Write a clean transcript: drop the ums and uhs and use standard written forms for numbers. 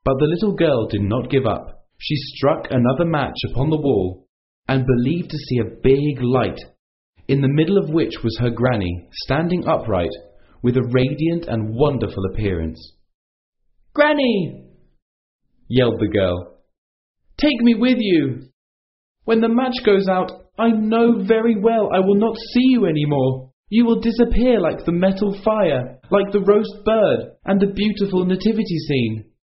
But the little girl did not give up. She struck another match upon the wall, and believed to see a big light, in the middle of which was her granny, standing upright, with a radiant and wonderful appearance. "Granny!" yelled the girl. "Take me with you! When the match goes out, I know very well I will not see you any more. You will disappear like the metal fire, like the roast bird, and the beautiful nativity scene.